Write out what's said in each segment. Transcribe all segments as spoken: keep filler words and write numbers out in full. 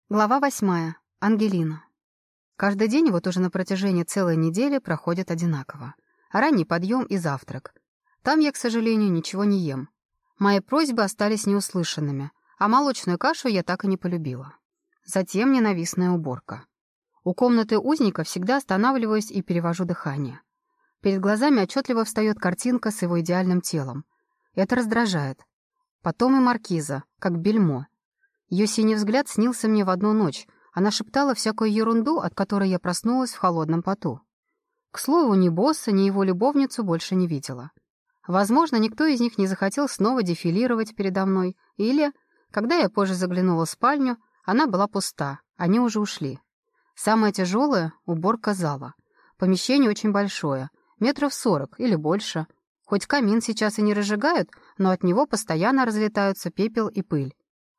Глава восьмая. Ангелина. Каждый день вот уже на протяжении целой недели проходит одинаково. Ранний подъем и завтрак. Там я, к сожалению, ничего не ем. Мои просьбы остались неуслышанными, а молочную кашу я так и не полюбила. Затем ненавистная уборка. У комнаты узника всегда останавливаюсь и перевожу дыхание. Перед глазами отчетливо встает картинка с его идеальным телом. Это раздражает. Потом и маркиза, как бельмо. Ее синий взгляд снился мне в одну ночь. Она шептала всякую ерунду, от которой я проснулась в холодном поту. К слову, ни босса, ни его любовницу больше не видела. Возможно, никто из них не захотел снова дефилировать передо мной, или, когда я позже заглянула в спальню, она была пуста, они уже ушли. Самое тяжелое — уборка зала. Помещение очень большое, метров сорок или больше. Хоть камин сейчас и не разжигают, но от него постоянно разлетаются пепел и пыль.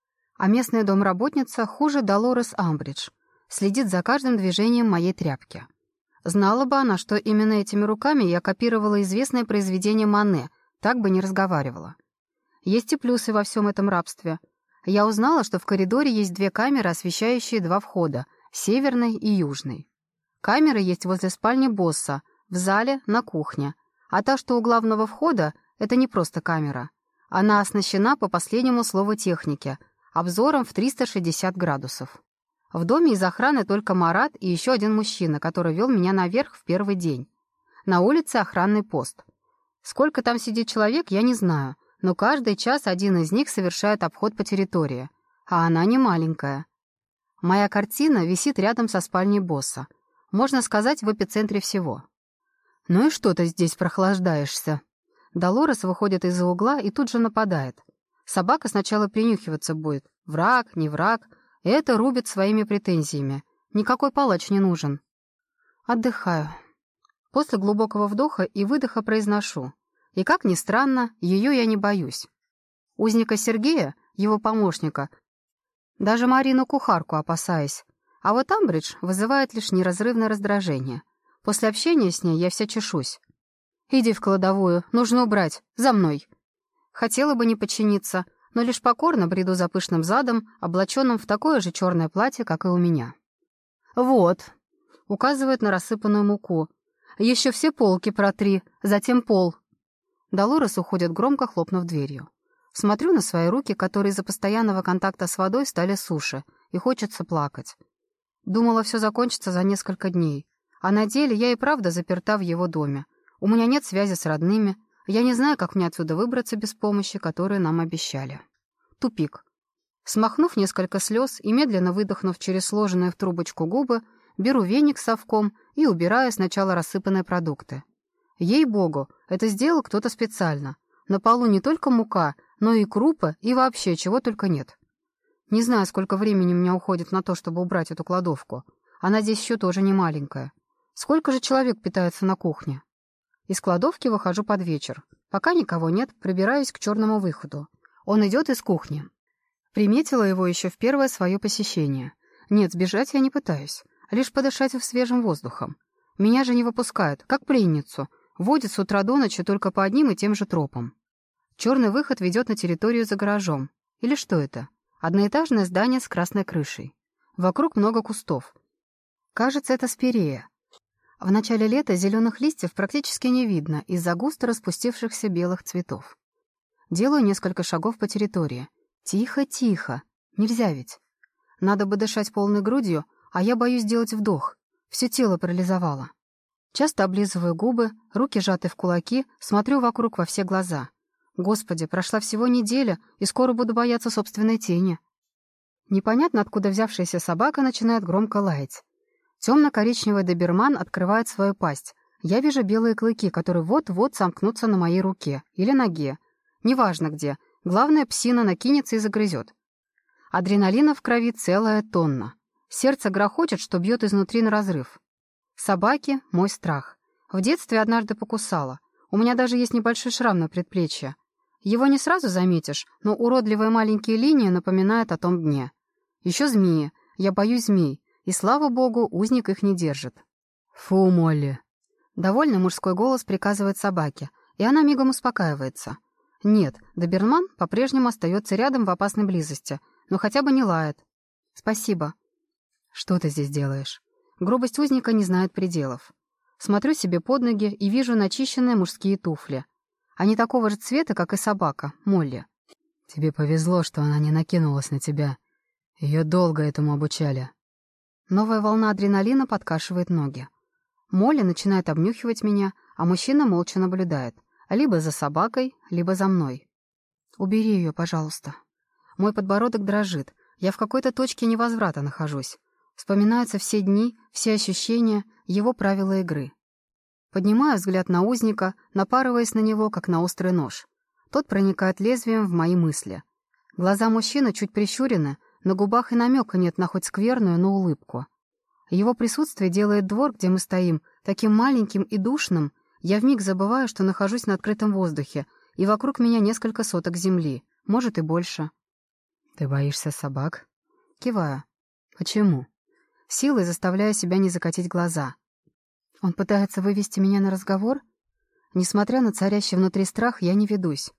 А местная домработница хуже Долорес Амбридж. Следит за каждым движением моей тряпки. Знала бы она, что именно этими руками я копировала известное произведение Мане, так бы не разговаривала. Есть и плюсы во всем этом рабстве. Я узнала, что в коридоре есть две камеры, освещающие два входа, северный и южный. Камеры есть возле спальни босса, в зале, на кухне. А та, что у главного входа, это не просто камера. Она оснащена по последнему слову техники — обзором в триста шестьдесят градусов. В доме из охраны только Марат и еще один мужчина, который вел меня наверх в первый день. На улице охранный пост. Сколько там сидит человек, я не знаю, но каждый час один из них совершает обход по территории, а она не маленькая. Моя картина висит рядом со спальней босса. Можно сказать, в эпицентре всего. «Ну и что ты здесь прохлаждаешься?» Долорес выходит из-за угла и тут же нападает. Собака сначала принюхиваться будет. Враг, не враг. Это рубит своими претензиями. Никакой палач не нужен. Отдыхаю. После глубокого вдоха и выдоха произношу. И, как ни странно, ее я не боюсь. Узника Сергея, его помощника, даже Марину-кухарку опасаюсь. А вот Амбридж вызывает лишь неразрывное раздражение. После общения с ней я вся чешусь. «Иди в кладовую, нужно убрать. За мной!» Хотела бы не подчиниться, но лишь покорно бреду за пышным задом, облаченным в такое же черное платье, как и у меня. «Вот», — указывает на рассыпанную муку, — «еще все полки протри, затем пол». Долорес уходит, громко хлопнув дверью. Смотрю на свои руки, которые из-за постоянного контакта с водой стали суше, и хочется плакать. Думала, все закончится за несколько дней, а на деле я и правда заперта в его доме. У меня нет связи с родными. Я не знаю, как мне отсюда выбраться без помощи, которую нам обещали. Тупик. Смахнув несколько слез и медленно выдохнув через сложенные в трубочку губы, беру веник с совком и убираю сначала рассыпанные продукты. Ей-богу, это сделал кто-то специально. На полу не только мука, но и крупы, и вообще чего только нет. Не знаю, сколько времени у меня уходит на то, чтобы убрать эту кладовку. Она здесь еще тоже не маленькая. Сколько же человек питается на кухне? Из кладовки выхожу под вечер. Пока никого нет, пробираюсь к черному выходу. Он идет из кухни. Приметила его еще в первое свое посещение. Нет, сбежать я не пытаюсь. Лишь подышать свежим воздухом. Меня же не выпускают, как пленницу. Водят с утра до ночи только по одним и тем же тропам. Черный выход ведет на территорию за гаражом. Или что это? Одноэтажное здание с красной крышей. Вокруг много кустов. Кажется, это спирея. В начале лета зеленых листьев практически не видно из-за густо распустившихся белых цветов. Делаю несколько шагов по территории. Тихо, тихо. Нельзя ведь. Надо бы дышать полной грудью, а я боюсь делать вдох. Все тело парализовало. Часто облизываю губы, руки сжаты в кулаки, смотрю вокруг во все глаза. Господи, прошла всего неделя, и скоро буду бояться собственной тени. Непонятно, откуда взявшаяся собака начинает громко лаять. Темно-коричневый доберман открывает свою пасть. Я вижу белые клыки, которые вот-вот сомкнутся на моей руке или ноге. Неважно где. Главное, псина накинется и загрызет. Адреналина в крови целая тонна. Сердце грохочет, что бьет изнутри на разрыв. Собаки — мой страх. В детстве однажды покусала. У меня даже есть небольшой шрам на предплечье. Его не сразу заметишь, но уродливые маленькие линии напоминают о том дне. Еще змеи. Я боюсь змей. И, слава богу, узник их не держит. «Фу, Молли!» Довольный мужской голос приказывает собаке, и она мигом успокаивается. Нет, доберман по-прежнему остается рядом в опасной близости, но хотя бы не лает. Спасибо. Что ты здесь делаешь? Грубость узника не знает пределов. Смотрю себе под ноги и вижу начищенные мужские туфли. Они такого же цвета, как и собака, Молли. Тебе повезло, что она не накинулась на тебя. Ее долго этому обучали. Новая волна адреналина подкашивает ноги. Молли начинает обнюхивать меня, а мужчина молча наблюдает. Либо за собакой, либо за мной. Убери ее, пожалуйста. Мой подбородок дрожит. Я в какой-то точке невозврата нахожусь. Вспоминаются все дни, все ощущения, его правила игры. Поднимаю взгляд на узника, напарываясь на него, как на острый нож. Тот проникает лезвием в мои мысли. Глаза мужчины чуть прищурены, на губах и намека нет на хоть скверную, но улыбку. Его присутствие делает двор, где мы стоим, таким маленьким и душным. Я вмиг забываю, что нахожусь на открытом воздухе, и вокруг меня несколько соток земли, может и больше. Ты боишься собак? Киваю. Почему? Силой заставляю себя не закатить глаза. Он пытается вывести меня на разговор? Несмотря на царящий внутри страх, я не ведусь.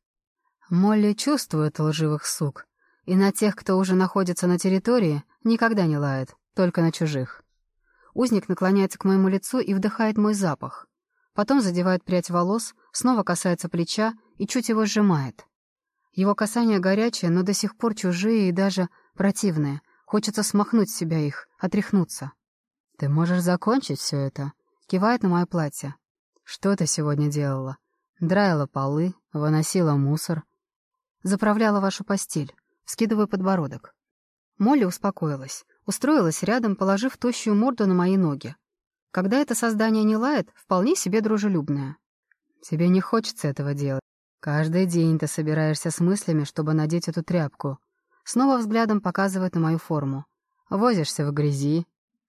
Молли чувствует лживых сук, и на тех, кто уже находится на территории, никогда не лает, только на чужих. Узник наклоняется к моему лицу и вдыхает мой запах. Потом задевает прядь волос, снова касается плеча и чуть его сжимает. Его касания горячие, но до сих пор чужие и даже противные. Хочется смахнуть с себя их, отряхнуться. «Ты можешь закончить все это?» Кивает на мое платье. «Что ты сегодня делала? Драила полы, выносила мусор?» «Заправляла вашу постель». Скидываю подбородок. Молли успокоилась. Устроилась рядом, положив тощую морду на мои ноги. Когда это создание не лает, вполне себе дружелюбное. «Тебе не хочется этого делать. Каждый день ты собираешься с мыслями, чтобы надеть эту тряпку». Снова взглядом показывает на мою форму. «Возишься в грязи.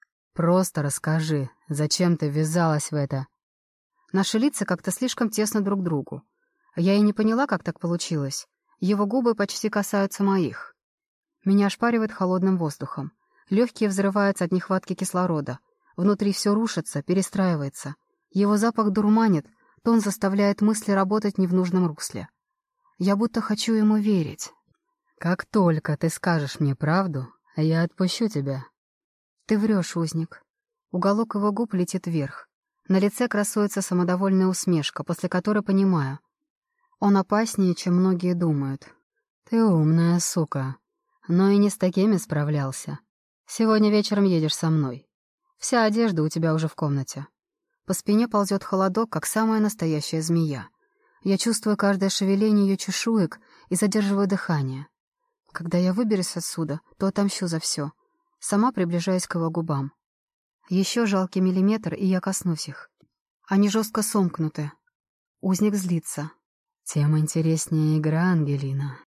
Просто расскажи, зачем ты ввязалась в это?» Наши лица как-то слишком тесно друг к другу. Я и не поняла, как так получилось. Его губы почти касаются моих. Меня ошпаривает холодным воздухом. Легкие взрываются от нехватки кислорода. Внутри все рушится, перестраивается. Его запах дурманит, тон заставляет мысли работать не в нужном русле. Я будто хочу ему верить. «Как только ты скажешь мне правду, я отпущу тебя». «Ты врешь, узник». Уголок его губ летит вверх. На лице красуется самодовольная усмешка, после которой понимаю. Он опаснее, чем многие думают. «Ты умная сука, но и не с такими справлялся. Сегодня вечером едешь со мной. Вся одежда у тебя уже в комнате». По спине ползет холодок, как самая настоящая змея. Я чувствую каждое шевеление ее чешуек и задерживаю дыхание. Когда я выберусь отсюда, то отомщу за все. Сама приближаюсь к его губам. Еще жалкий миллиметр, и я коснусь их. Они жестко сомкнуты. Узник злится. «Тем интереснее игра, Ангелина».